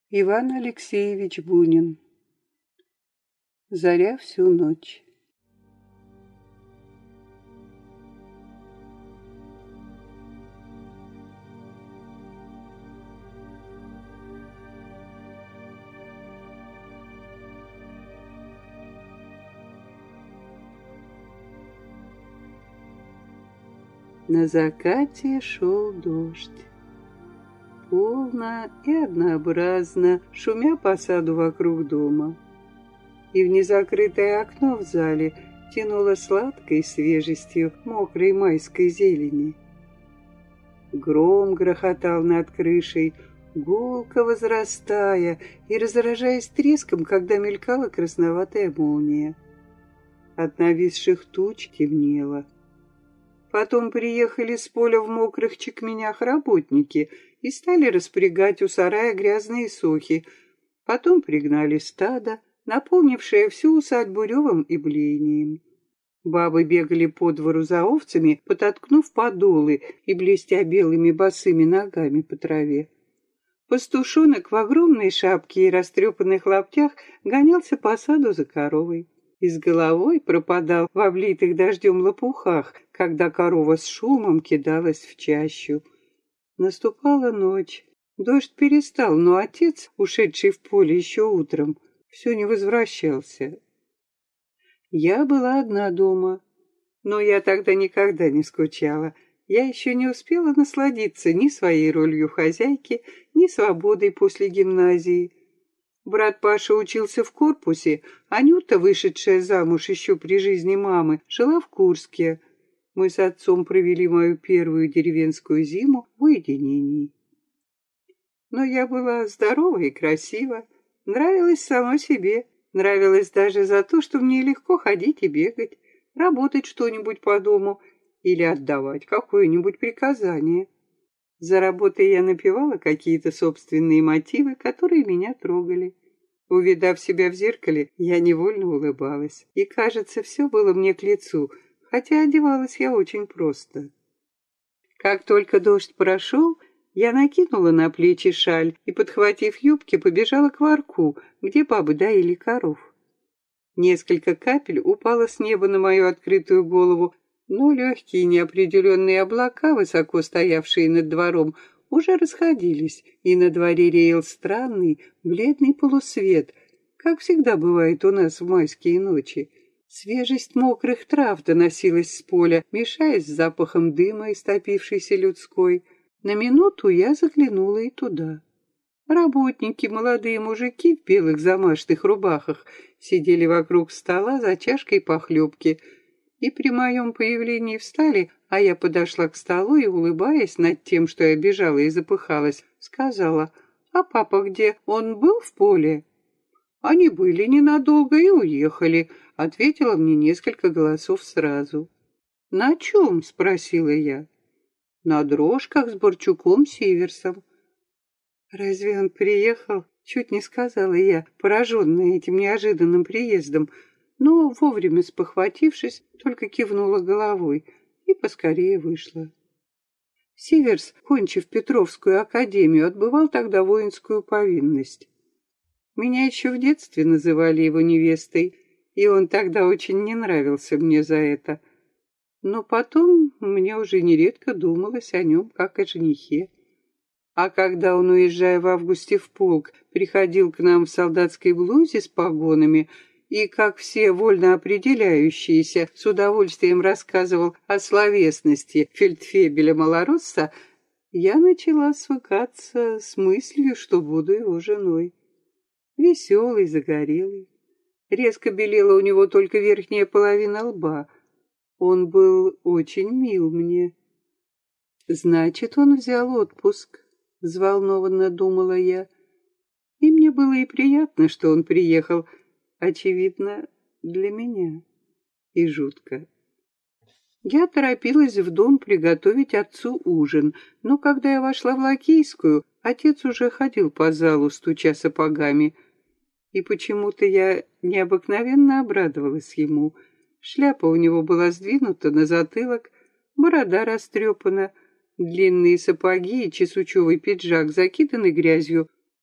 Иван Алексеевич Бунин. Заря всю ночь. На закате шел дождь. Полно и однообразно, шумя по саду вокруг дома. И в незакрытое окно в зале тянуло сладкой свежестью мокрой майской зелени. Гром грохотал над крышей, гулко возрастая и разражаясь треском, когда мелькала красноватая молния. От нависших туч темнело. Потом приехали с поля в мокрых чекменях работники и стали распрягать у сарая грязные сохи. Потом пригнали стадо, наполнившее всю усадьбу ревом и блеянием. Бабы бегали по двору за овцами, подоткнув подолы и блестя белыми босыми ногами по траве. Пастушонок в огромной шапке и растрепанных лаптях гонялся по саду за коровой. И с головой пропадал в облитых дождем лопухах, когда корова с шумом кидалась в чащу. Наступала ночь. Дождь перестал, но отец, ушедший в поле еще утром, все не возвращался. Я была одна дома, но я тогда никогда не скучала. Я еще не успела насладиться ни своей ролью хозяйки, ни свободой после гимназии. Брат Паша учился в корпусе, Анюта, вышедшая замуж еще при жизни мамы, жила в Курске. Мы с отцом провели мою первую деревенскую зиму в уединении. Но я была здорова и красива, нравилась сама себе, нравилась даже за то, что мне легко ходить и бегать, работать что-нибудь по дому или отдавать какое-нибудь приказание. За работой я напевала какие-то собственные мотивы, которые меня трогали. Увидав себя в зеркале, я невольно улыбалась. И, кажется, все было мне к лицу, хотя одевалась я очень просто. Как только дождь прошел, я накинула на плечи шаль и, подхватив юбки, побежала к варку, где бабы доили коров. Несколько капель упало с неба на мою открытую голову, но легкие неопределенные облака, высоко стоявшие над двором, уже расходились, и на дворе реял странный, бледный полусвет, как всегда бывает у нас в майские ночи. Свежесть мокрых трав доносилась с поля, мешаясь с запахом дыма истопившейся людской. На минуту я заглянула и туда. Работники, молодые мужики в белых замашных рубахах, сидели вокруг стола за чашкой похлебки, и при моем появлении встали, а я подошла к столу и, улыбаясь над тем, что я бежала и запыхалась, сказала: «А папа где? Он был в поле?» «Они были ненадолго и уехали», — ответило мне несколько голосов сразу. «На чем?» — спросила я. «На дрожках с Борчуком Сиверсом». «Разве он приехал?» — чуть не сказала я, пораженная этим неожиданным приездом, но, вовремя спохватившись, только кивнула головой и поскорее вышла. Сиверс, кончив Петровскую академию, отбывал тогда воинскую повинность. Меня еще в детстве называли его невестой, и он тогда очень не нравился мне за это. Но потом мне уже нередко думалось о нем, как о женихе. А когда он, уезжая в августе в полк, приходил к нам в солдатской блузе с погонами и, как все вольно определяющиеся, с удовольствием рассказывал о словесности фельдфебеля Малоросса, я начала свыкаться с мыслью, что буду его женой. Веселый, загорелый. Резко белела у него только верхняя половина лба. Он был очень мил мне. Значит, он взял отпуск, взволнованно думала я. И мне было и приятно, что он приехал, очевидно, для меня. И жутко. Я торопилась в дом приготовить отцу ужин, но когда я вошла в Лакейскую, отец уже ходил по залу, стуча сапогами. И почему-то я необыкновенно обрадовалась ему. Шляпа у него была сдвинута на затылок, борода растрепана, длинные сапоги и чесучевый пиджак закиданы грязью.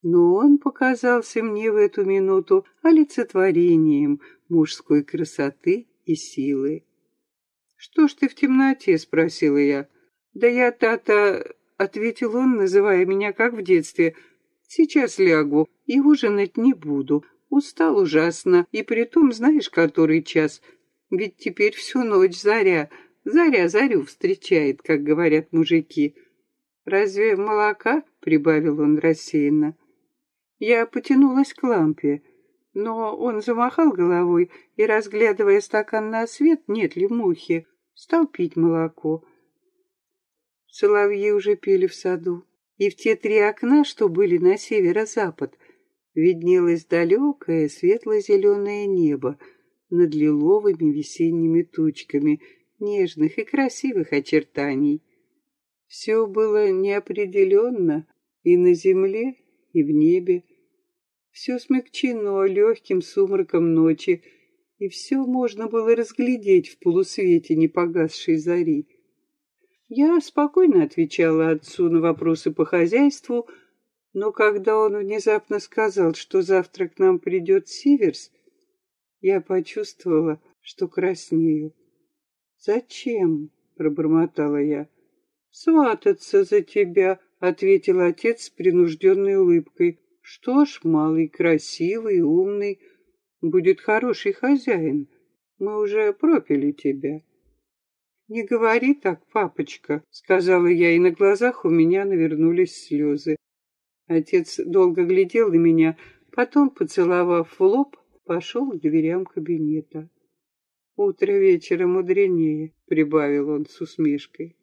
Но он показался мне в эту минуту олицетворением мужской красоты и силы. «Что ж ты в темноте?» — спросила я. «Да я, Тата...» — ответил он, называя меня как в детстве. «Сейчас лягу и ужинать не буду. Устал ужасно, и притом знаешь, который час? Ведь теперь всю ночь заря. Заря зарю встречает, как говорят мужики. Разве молока?» — прибавил он рассеянно. Я потянулась к лампе, но он замахал головой и, разглядывая стакан на свет, нет ли мухи, стал пить молоко. Соловьи уже пели в саду, и в те 3 окна, что были на северо-запад, виднелось далекое светло-зеленое небо над лиловыми весенними тучками нежных и красивых очертаний. Все было неопределенно и на земле, и в небе. Все смягчено легким сумраком ночи, и все можно было разглядеть в полусвете непогасшей зари. Я спокойно отвечала отцу на вопросы по хозяйству, но когда он внезапно сказал, что завтра к нам придет Сиверс, я почувствовала, что краснею. «Зачем?» — пробормотала я. «Свататься за тебя», — ответил отец с принужденной улыбкой. «Что ж, малый, красивый, умный, будет хороший хозяин. Мы уже пропили тебя». «Не говори так, папочка», — сказала я, и на глазах у меня навернулись слезы. Отец долго глядел на меня, потом, поцеловав в лоб, пошел к дверям кабинета. «Утро вечера мудренее», — прибавил он с усмешкой.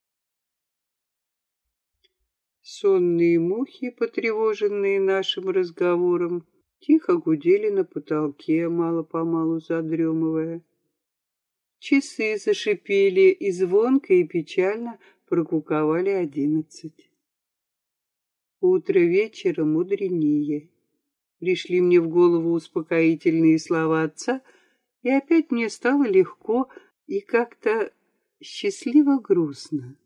Сонные мухи, потревоженные нашим разговором, тихо гудели на потолке, мало-помалу задремывая. Часы зашипели и звонко и печально прокуковали 11. Утро вечера мудренее. Пришли мне в голову успокоительные слова отца, и опять мне стало легко и как-то счастливо грустно.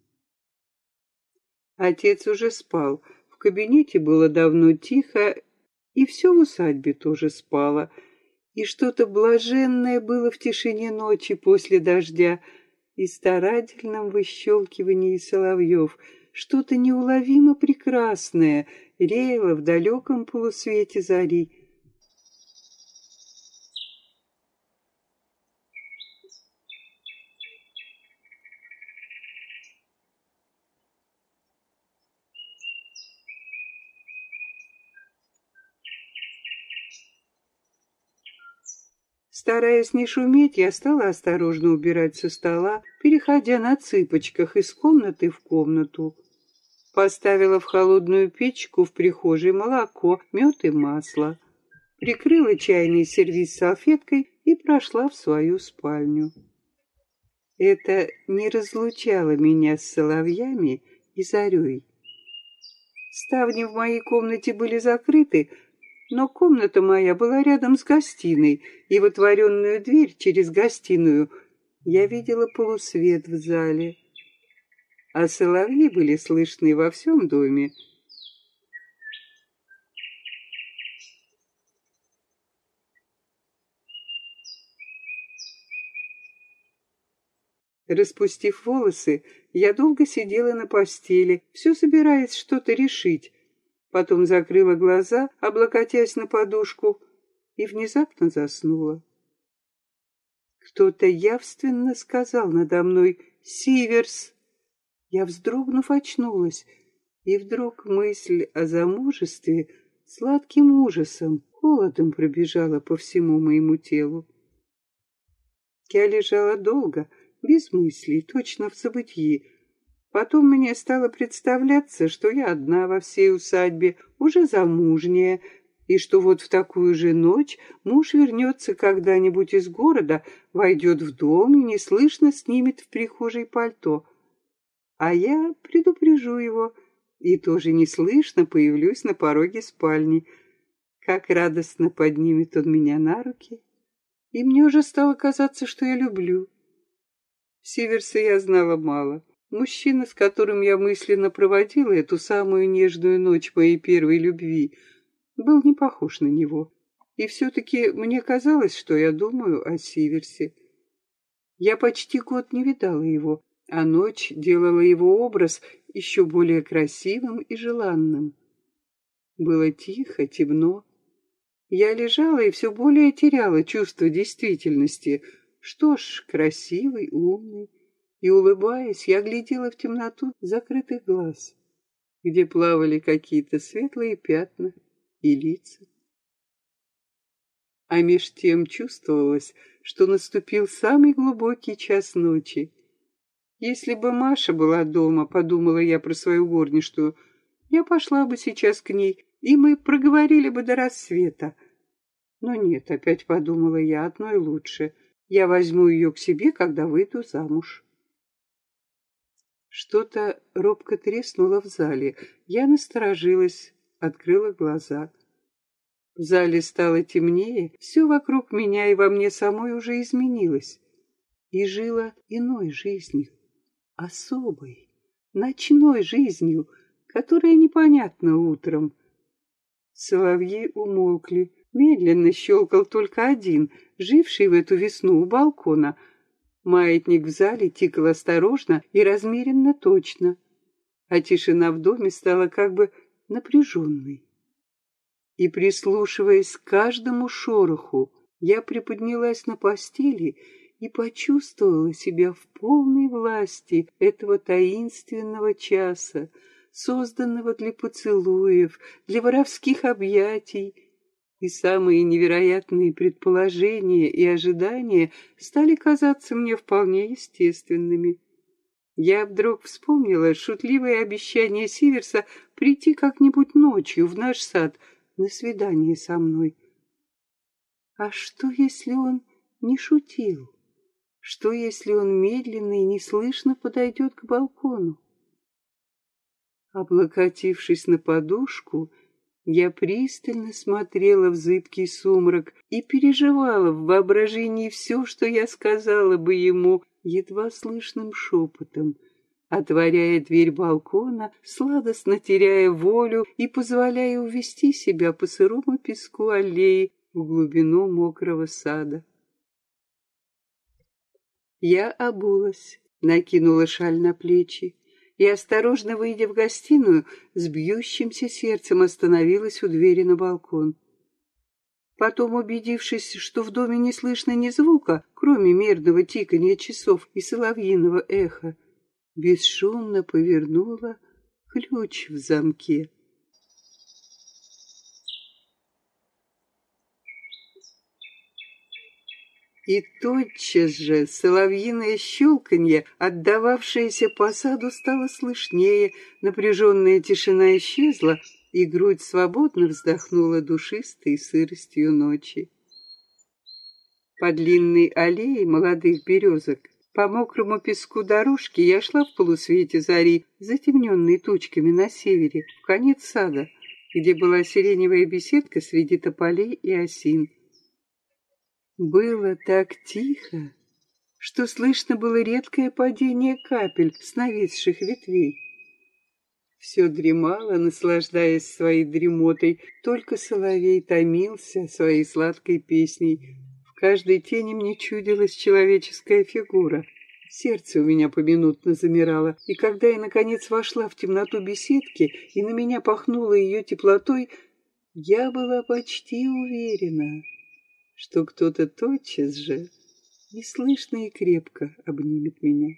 Отец уже спал, в кабинете было давно тихо, и все в усадьбе тоже спало, и что-то блаженное было в тишине ночи после дождя и старательном выщелкивании соловьев, что-то неуловимо прекрасное реяло в далеком полусвете зари. Стараясь не шуметь, я стала осторожно убирать со стола, переходя на цыпочках из комнаты в комнату. Поставила в холодную печку в прихожей молоко, мед и масло. Прикрыла чайный сервиз салфеткой и прошла в свою спальню. Это не разлучало меня с соловьями и зарей. Ставни в моей комнате были закрыты, но комната моя была рядом с гостиной, и в отворенную дверь через гостиную я видела полусвет в зале. А соловьи были слышны во всем доме. Распустив волосы, я долго сидела на постели, все собираясь что-то решить. Потом закрыла глаза, облокотясь на подушку, и внезапно заснула. Кто-то явственно сказал надо мной «Сиверс». Я, вздрогнув, очнулась, и вдруг мысль о замужестве сладким ужасом, холодом пробежала по всему моему телу. Я лежала долго, без мыслей, точно в забытьи. Потом мне стало представляться, что я одна во всей усадьбе, уже замужняя, и что вот в такую же ночь муж вернется когда-нибудь из города, войдет в дом и неслышно снимет в прихожей пальто. А я предупрежу его и тоже неслышно появлюсь на пороге спальни. Как радостно поднимет он меня на руки, и мне уже стало казаться, что я люблю. Сиверса я знала мало. Мужчина, с которым я мысленно проводила эту самую нежную ночь моей первой любви, был не похож на него. И все-таки мне казалось, что я думаю о Сиверсе. Я почти год не видала его, а ночь делала его образ еще более красивым и желанным. Было тихо, темно. Я лежала и все более теряла чувство действительности. Что ж, красивый, умный. И, улыбаясь, я глядела в темноту закрытых глаз, где плавали какие-то светлые пятна и лица. А меж тем чувствовалось, что наступил самый глубокий час ночи. Если бы Маша была дома, подумала я про свою горничную, я пошла бы сейчас к ней, и мы проговорили бы до рассвета. Но нет, опять подумала я, одной лучше. Я возьму ее к себе, когда выйду замуж. Что-то робко треснуло в зале. Я насторожилась, открыла глаза. В зале стало темнее, все вокруг меня и во мне самой уже изменилось. И жило иной жизнью, особой, ночной жизнью, которая непонятна утром. Соловьи умолкли. Медленно щелкал только один, живший в эту весну у балкона. Маятник в зале тикал осторожно и размеренно точно, а тишина в доме стала как бы напряженной. И, прислушиваясь к каждому шороху, я приподнялась на постели и почувствовала себя в полной власти этого таинственного часа, созданного для поцелуев, для воровских объятий, и самые невероятные предположения и ожидания стали казаться мне вполне естественными. Я вдруг вспомнила шутливое обещание Сиверса прийти как-нибудь ночью в наш сад на свидание со мной. А что, если он не шутил? Что, если он медленно и неслышно подойдет к балкону? Облокотившись на подушку, я пристально смотрела в зыбкий сумрак и переживала в воображении все, что я сказала бы ему едва слышным шепотом, отворяя дверь балкона, сладостно теряя волю и позволяя увести себя по сырому песку аллеи в глубину мокрого сада. Я обулась, накинула шаль на плечи и, осторожно выйдя в гостиную, с бьющимся сердцем остановилась у двери на балкон. Потом, убедившись, что в доме не слышно ни звука, кроме мерного тиканья часов и соловьиного эха, бесшумно повернула ключ в замке. И тотчас же соловьиное щелканье, отдававшееся по саду, стало слышнее, напряженная тишина исчезла, и грудь свободно вздохнула душистой сыростью ночи. По длинной аллее молодых березок, по мокрому песку дорожки я шла в полусвете зари, затемненной тучками на севере, в конец сада, где была сиреневая беседка среди тополей и осин. Было так тихо, что слышно было редкое падение капель с нависших ветвей. Все дремало, наслаждаясь своей дремотой, только соловей томился своей сладкой песней. В каждой тени мне чудилась человеческая фигура. Сердце у меня поминутно замирало, и когда я, наконец, вошла в темноту беседки и на меня пахнуло ее теплотой, я была почти уверена, что кто-то тотчас же неслышно и крепко обнимет меня.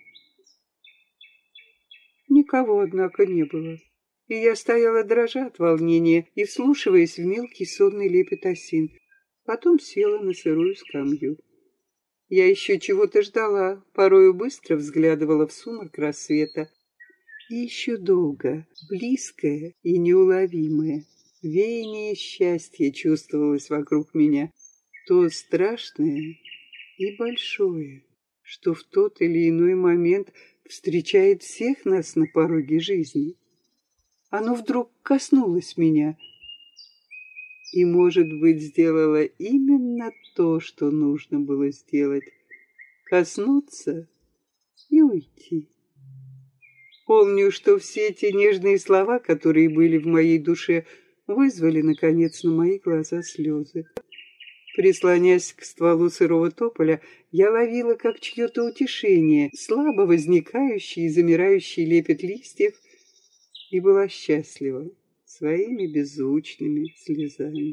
Никого, однако, не было, и я стояла дрожа от волнения и вслушиваясь в мелкий сонный лепет осин. Потом села на сырую скамью. Я еще чего-то ждала, порою быстро взглядывала в сумрак рассвета. И еще долго, близкое и неуловимое, веяние счастья чувствовалось вокруг меня, то страшное и большое, что в тот или иной момент встречает всех нас на пороге жизни. Оно вдруг коснулось меня и, может быть, сделало именно то, что нужно было сделать — коснуться и уйти. Помню, что все те нежные слова, которые были в моей душе, вызвали, наконец, на мои глаза слезы. Прислонясь к стволу сырого тополя, я ловила как чье-то утешение, слабо возникающий и замирающий лепет листьев, и была счастлива своими беззвучными слезами.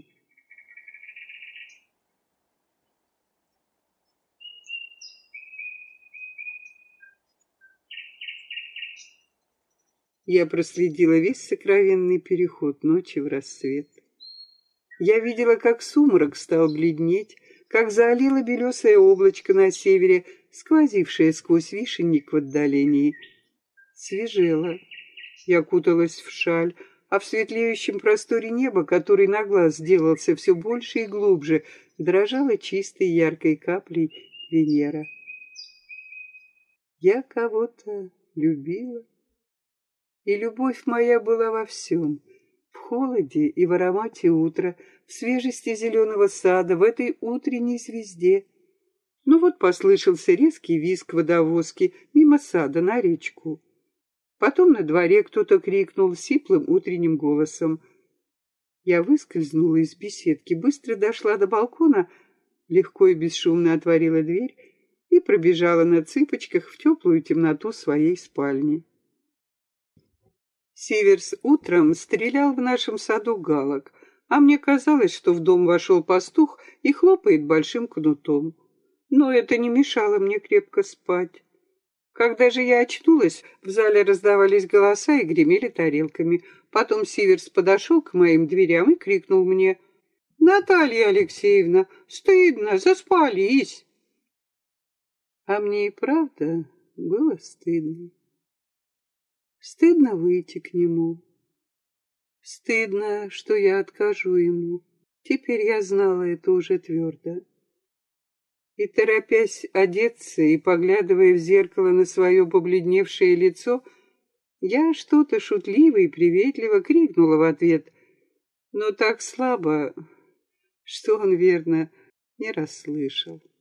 Я проследила весь сокровенный переход ночи в рассвет. Я видела, как сумрак стал бледнеть, как заолело белесое облачко на севере, сквозившее сквозь вишенник в отдалении. Свежело. Я куталась в шаль, а в светлеющем просторе неба, который на глаз сделался все больше и глубже, дрожала чистой яркой каплей Венера. Я кого-то любила. И любовь моя была во всем, в холоде и в аромате утра, в свежести зеленого сада, в этой утренней звезде. Ну вот послышался резкий визг водовозки мимо сада на речку. Потом на дворе кто-то крикнул сиплым утренним голосом. Я выскользнула из беседки, быстро дошла до балкона, легко и бесшумно отворила дверь и пробежала на цыпочках в теплую темноту своей спальни. Сиверс утром стрелял в нашем саду галок, а мне казалось, что в дом вошел пастух и хлопает большим кнутом. Но это не мешало мне крепко спать. Когда же я очнулась, в зале раздавались голоса и гремели тарелками. Потом Сиверс подошел к моим дверям и крикнул мне: «Наталья Алексеевна, стыдно, заспались!» А мне и правда было стыдно. Стыдно выйти к нему. Стыдно, что я откажу ему. Теперь я знала это уже твердо. И, торопясь одеться и поглядывая в зеркало на свое побледневшее лицо, я что-то шутливо и приветливо крикнула в ответ, но так слабо, что он, верно, не расслышал.